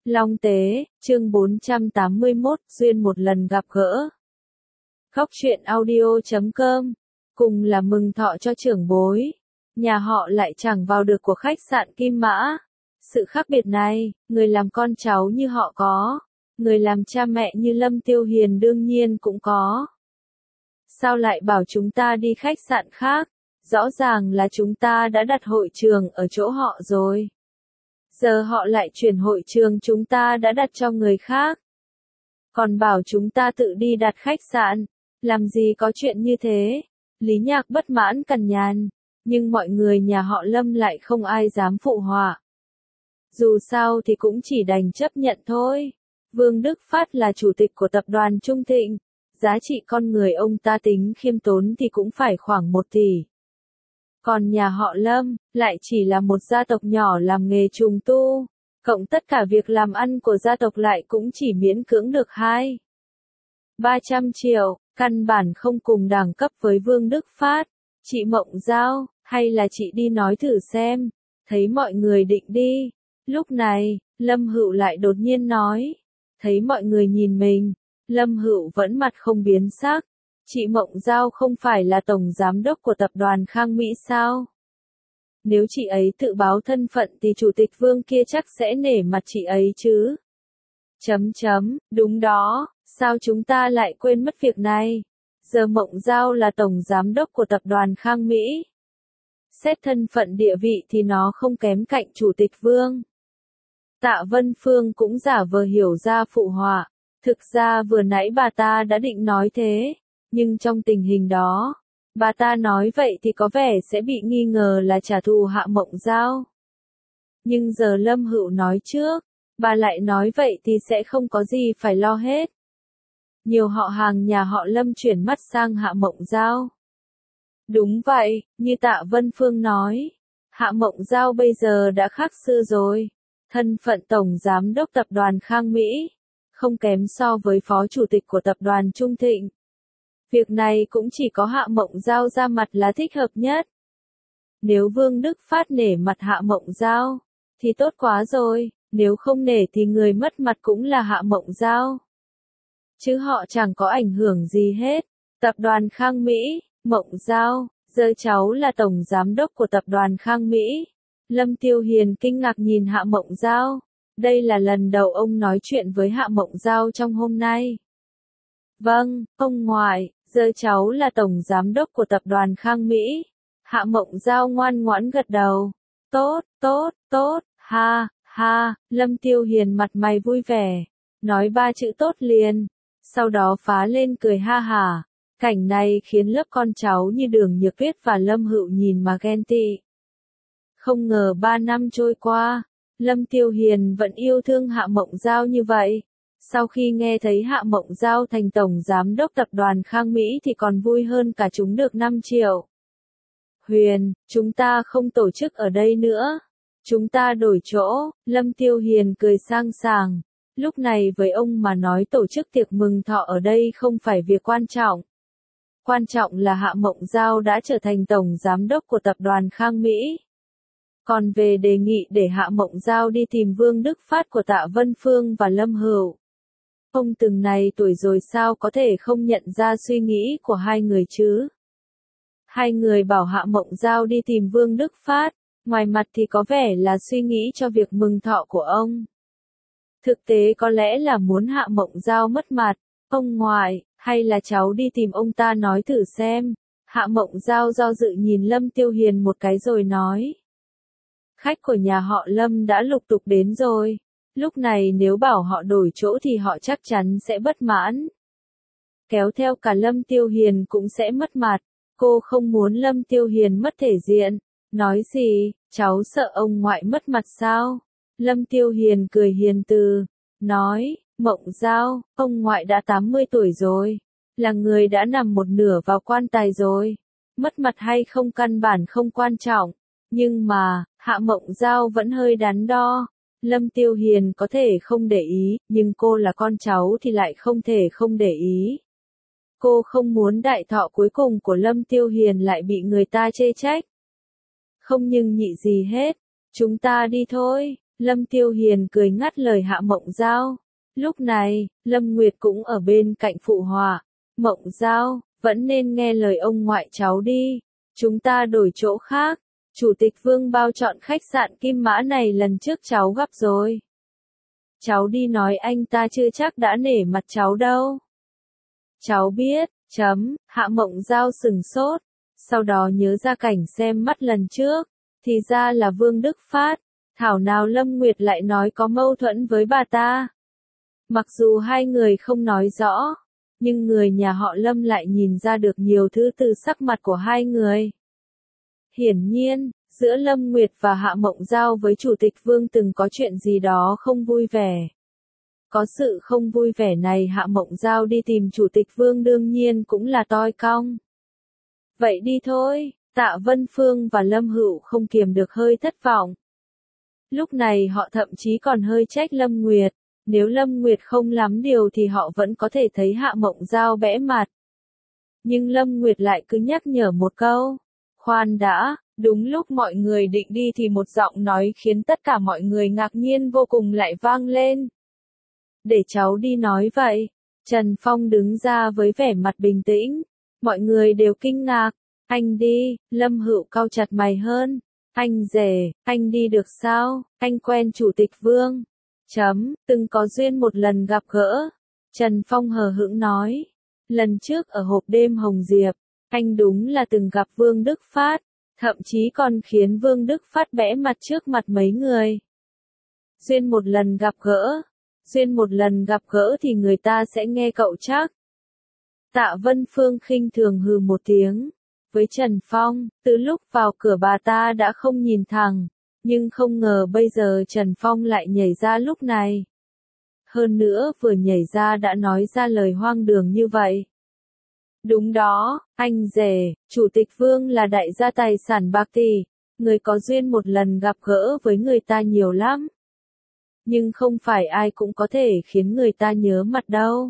Long Tế, chương 481, duyên một lần gặp gỡ. Khóc chuyện audio.com, cùng là mừng thọ cho trưởng bối. Nhà họ lại chẳng vào được của khách sạn Kim Mã. Sự khác biệt này, người làm con cháu như họ có, người làm cha mẹ như Lâm Tiêu Hiền đương nhiên cũng có. Sao lại bảo chúng ta đi khách sạn khác? Rõ ràng là chúng ta đã đặt hội trường ở chỗ họ rồi. Giờ họ lại chuyển hội trường chúng ta đã đặt cho người khác. Còn bảo chúng ta tự đi đặt khách sạn, làm gì có chuyện như thế. Lý Nhạc bất mãn cằn nhằn, nhưng mọi người nhà họ Lâm lại không ai dám phụ họa. Dù sao thì cũng chỉ đành chấp nhận thôi. Vương Đức Phát là chủ tịch của tập đoàn Trung Thịnh, giá trị con người ông ta tính khiêm tốn thì cũng phải khoảng 1 tỷ. Còn nhà họ Lâm, lại chỉ là một gia tộc nhỏ làm nghề trùng tu, cộng tất cả việc làm ăn của gia tộc lại cũng chỉ miễn cưỡng được 200-300 triệu, căn bản không cùng đẳng cấp với Vương Đức Phát. Chị Mộng Giao, hay là chị đi nói thử xem, thấy mọi người định đi. Lúc này, Lâm Hựu lại đột nhiên nói, thấy mọi người nhìn mình, Lâm Hựu vẫn mặt không biến sắc. Chị Mộng Giao không phải là tổng giám đốc của tập đoàn Khang Mỹ sao? Nếu chị ấy tự báo thân phận thì chủ tịch Vương kia chắc sẽ nể mặt chị ấy chứ. Đúng đó, sao chúng ta lại quên mất việc này? Giờ Mộng Giao là tổng giám đốc của tập đoàn Khang Mỹ. Xét thân phận địa vị thì nó không kém cạnh chủ tịch Vương. Tạ Vân Phương cũng giả vờ hiểu ra phụ họa. Thực ra vừa nãy bà ta đã định nói thế. Nhưng trong tình hình đó, bà ta nói vậy thì có vẻ sẽ bị nghi ngờ là trả thù Hạ Mộng Giao. Nhưng giờ Lâm Hựu nói trước, bà lại nói vậy thì sẽ không có gì phải lo hết. Nhiều họ hàng nhà họ Lâm chuyển mắt sang Hạ Mộng Giao. Đúng vậy, như Tạ Vân Phương nói, Hạ Mộng Giao bây giờ đã khác xưa rồi. Thân phận tổng giám đốc tập đoàn Khang Mỹ, không kém so với phó chủ tịch của tập đoàn Trung Thịnh. Việc này cũng chỉ có Hạ Mộng Giao ra mặt là thích hợp nhất. Nếu Vương Đức Phát nể mặt Hạ Mộng Giao, thì tốt quá rồi, nếu không nể thì người mất mặt cũng là Hạ Mộng Giao. Chứ họ chẳng có ảnh hưởng gì hết. Tập đoàn Khang Mỹ, Mộng Giao, giờ cháu là tổng giám đốc của tập đoàn Khang Mỹ. Lâm Tiêu Hiền kinh ngạc nhìn Hạ Mộng Giao. Đây là lần đầu ông nói chuyện với Hạ Mộng Giao trong hôm nay. Vâng, ông ngoại, giờ cháu là tổng giám đốc của tập đoàn Khang Mỹ. Hạ Mộng Giao ngoan ngoãn gật đầu. Tốt, ha, Lâm Tiêu Hiền mặt mày vui vẻ, nói 3 chữ tốt liền, sau đó phá lên cười ha hả. Cảnh này khiến lớp con cháu như Đường Nhược Tuyết và Lâm Hựu nhìn mà ghen tị. Không ngờ 3 năm trôi qua, Lâm Tiêu Hiền vẫn yêu thương Hạ Mộng Giao như vậy. Sau khi nghe thấy Hạ Mộng Giao thành tổng giám đốc tập đoàn Khang Mỹ thì còn vui hơn cả chúng được 5 triệu. Huyền, chúng ta không tổ chức ở đây nữa. Chúng ta đổi chỗ. Lâm Tiêu Hiền cười sang sảng. Lúc này với ông mà nói tổ chức tiệc mừng thọ ở đây không phải việc quan trọng. Quan trọng là Hạ Mộng Giao đã trở thành tổng giám đốc của tập đoàn Khang Mỹ. Còn về đề nghị để Hạ Mộng Giao đi tìm Vương Đức Phát của Tạ Vân Phương và Lâm Hựu. Ông từng này tuổi rồi sao có thể không nhận ra suy nghĩ của hai người chứ? Hai người bảo Hạ Mộng Giao đi tìm Vương Đức Phát, ngoài mặt thì có vẻ là suy nghĩ cho việc mừng thọ của ông. Thực tế có lẽ là muốn Hạ Mộng Giao mất mặt. Ông ngoại, hay là cháu đi tìm ông ta nói thử xem. Hạ Mộng Giao do dự nhìn Lâm Tiêu Hiền một cái rồi nói. Khách của nhà họ Lâm đã lục tục đến rồi. Lúc này nếu bảo họ đổi chỗ thì họ chắc chắn sẽ bất mãn. Kéo theo cả Lâm Tiêu Hiền cũng sẽ mất mặt. Cô không muốn Lâm Tiêu Hiền mất thể diện. Nói gì, cháu sợ ông ngoại mất mặt sao? Lâm Tiêu Hiền cười hiền từ. Nói, Mộng Giao, ông ngoại đã 80 tuổi rồi. Là người đã nằm một nửa vào quan tài rồi. Mất mặt hay không căn bản không quan trọng. Nhưng mà, Hạ Mộng Giao vẫn hơi đắn đo. Lâm Tiêu Hiền có thể không để ý, nhưng cô là con cháu thì lại không thể không để ý. Cô không muốn đại thọ cuối cùng của Lâm Tiêu Hiền lại bị người ta chê trách. Không nhưng nhị gì hết. Chúng ta đi thôi. Lâm Tiêu Hiền cười ngắt lời Hạ Mộng Giao. Lúc này, Lâm Nguyệt cũng ở bên cạnh phụ họa. Mộng Giao, vẫn nên nghe lời ông ngoại cháu đi. Chúng ta đổi chỗ khác. Chủ tịch Vương bao chọn khách sạn Kim Mã này lần trước cháu gặp rồi. Cháu đi nói anh ta chưa chắc đã nể mặt cháu đâu. Cháu biết, Hạ Mộng Giao sừng sốt. Sau đó nhớ ra cảnh xem mắt lần trước. Thì ra là Vương Đức Phát. Thảo nào Lâm Nguyệt lại nói có mâu thuẫn với bà ta. Mặc dù hai người không nói rõ, nhưng người nhà họ Lâm lại nhìn ra được nhiều thứ từ sắc mặt của hai người. Hiển nhiên, giữa Lâm Nguyệt và Hạ Mộng Giao với Chủ tịch Vương từng có chuyện gì đó không vui vẻ. Có sự không vui vẻ này Hạ Mộng Giao đi tìm Chủ tịch Vương đương nhiên cũng là toi cong. Vậy đi thôi, Tạ Vân Phương và Lâm Hữu không kiềm được hơi thất vọng. Lúc này họ thậm chí còn hơi trách Lâm Nguyệt. Nếu Lâm Nguyệt không lắm điều thì họ vẫn có thể thấy Hạ Mộng Giao bẽ mặt. Nhưng Lâm Nguyệt lại cứ nhắc nhở một câu. Khoan đã, đúng lúc mọi người định đi thì một giọng nói khiến tất cả mọi người ngạc nhiên vô cùng lại vang lên. Để cháu đi nói vậy. Trần Phong đứng ra với vẻ mặt bình tĩnh. Mọi người đều kinh ngạc. Anh đi, Lâm Hữu cau chặt mày hơn. Anh rể, anh đi được sao? Anh quen Chủ tịch Vương. Từng có duyên một lần gặp gỡ. Trần Phong hờ hững nói. Lần trước ở hộp đêm Hồng Diệp, anh đúng là từng gặp Vương Đức Phát, thậm chí còn khiến Vương Đức Phát bẽ mặt trước mặt mấy người. Duyên một lần gặp gỡ. Duyên một lần gặp gỡ thì người ta sẽ nghe cậu chắc. Tạ Vân Phương khinh thường hừ một tiếng. Với Trần Phong, từ lúc vào cửa bà ta đã không nhìn thẳng. Nhưng không ngờ bây giờ Trần Phong lại nhảy ra lúc này. Hơn nữa vừa nhảy ra đã nói ra lời hoang đường như vậy. Đúng đó, anh rể, Chủ tịch Vương là đại gia tài sản bạc tỷ. Người có duyên một lần gặp gỡ với người ta nhiều lắm. Nhưng không phải ai cũng có thể khiến người ta nhớ mặt đâu.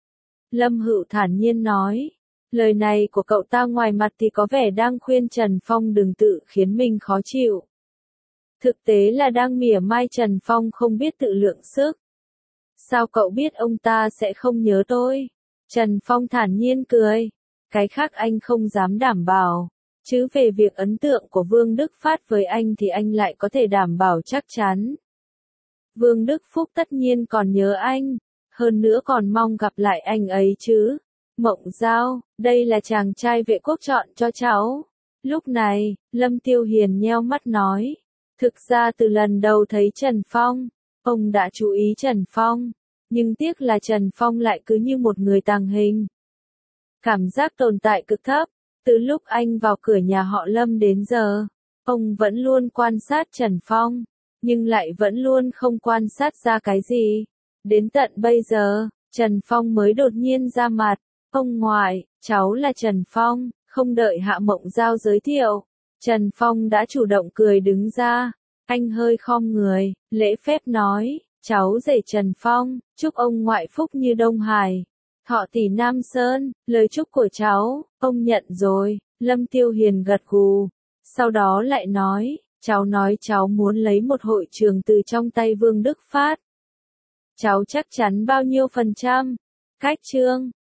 Lâm Hữu thản nhiên nói. Lời này của cậu ta ngoài mặt thì có vẻ đang khuyên Trần Phong đừng tự khiến mình khó chịu. Thực tế là đang mỉa mai Trần Phong không biết tự lượng sức. Sao cậu biết ông ta sẽ không nhớ tôi? Trần Phong thản nhiên cười. Cái khác anh không dám đảm bảo. Chứ về việc ấn tượng của Vương Đức Phát với anh thì anh lại có thể đảm bảo chắc chắn. Vương Đức Phúc tất nhiên còn nhớ anh. Hơn nữa còn mong gặp lại anh ấy chứ. Mộng Giao, đây là chàng trai vệ quốc chọn cho cháu. Lúc này, Lâm Tiêu Hiền nheo mắt nói. Thực ra từ lần đầu thấy Trần Phong, ông đã chú ý Trần Phong. Nhưng tiếc là Trần Phong lại cứ như một người tàng hình. Cảm giác tồn tại cực thấp. Từ lúc anh vào cửa nhà họ Lâm đến giờ, ông vẫn luôn quan sát Trần Phong. Nhưng lại vẫn luôn không quan sát ra cái gì. Đến tận bây giờ, Trần Phong mới đột nhiên ra mặt. Ông ngoại, cháu là Trần Phong, không đợi Hạ Mộng Giao giới thiệu. Trần Phong đã chủ động cười đứng ra. Anh hơi khom người, lễ phép nói, cháu rể Trần Phong, chúc ông ngoại phúc như Đông Hải. Thọ tỷ Nam Sơn, lời chúc của cháu, ông nhận rồi. Lâm Tiêu Hiền gật gù. Sau đó lại nói cháu muốn lấy một hội trường từ trong tay Vương Đức Phát. Cháu chắc chắn bao nhiêu %? Cách chương